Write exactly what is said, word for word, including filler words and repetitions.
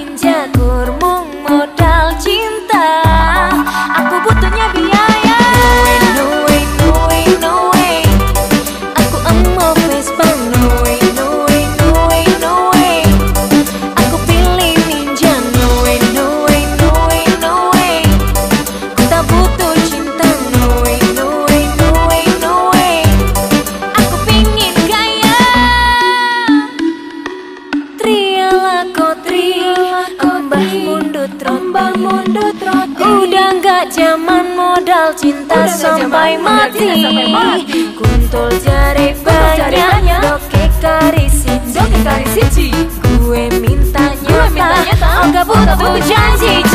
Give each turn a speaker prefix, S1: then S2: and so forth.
S1: ninja kurmung modal cinta. Aku butuhnya biaya. No way, no way, no way. Aku emo Vespa. No way, no way, no way, no way. Aku pilih ninja. No way, no way, no way, no way. Ku tak butuh cinta. No way, no way, no way, no way. Aku pingin gaya. Triala kotri, embah mundut rombang mundut roti. Udah nggak zaman modal cinta sampai mati. Kuntul jari banyak, doke kari siji. Gue mintanya tak, enggak butuh janji.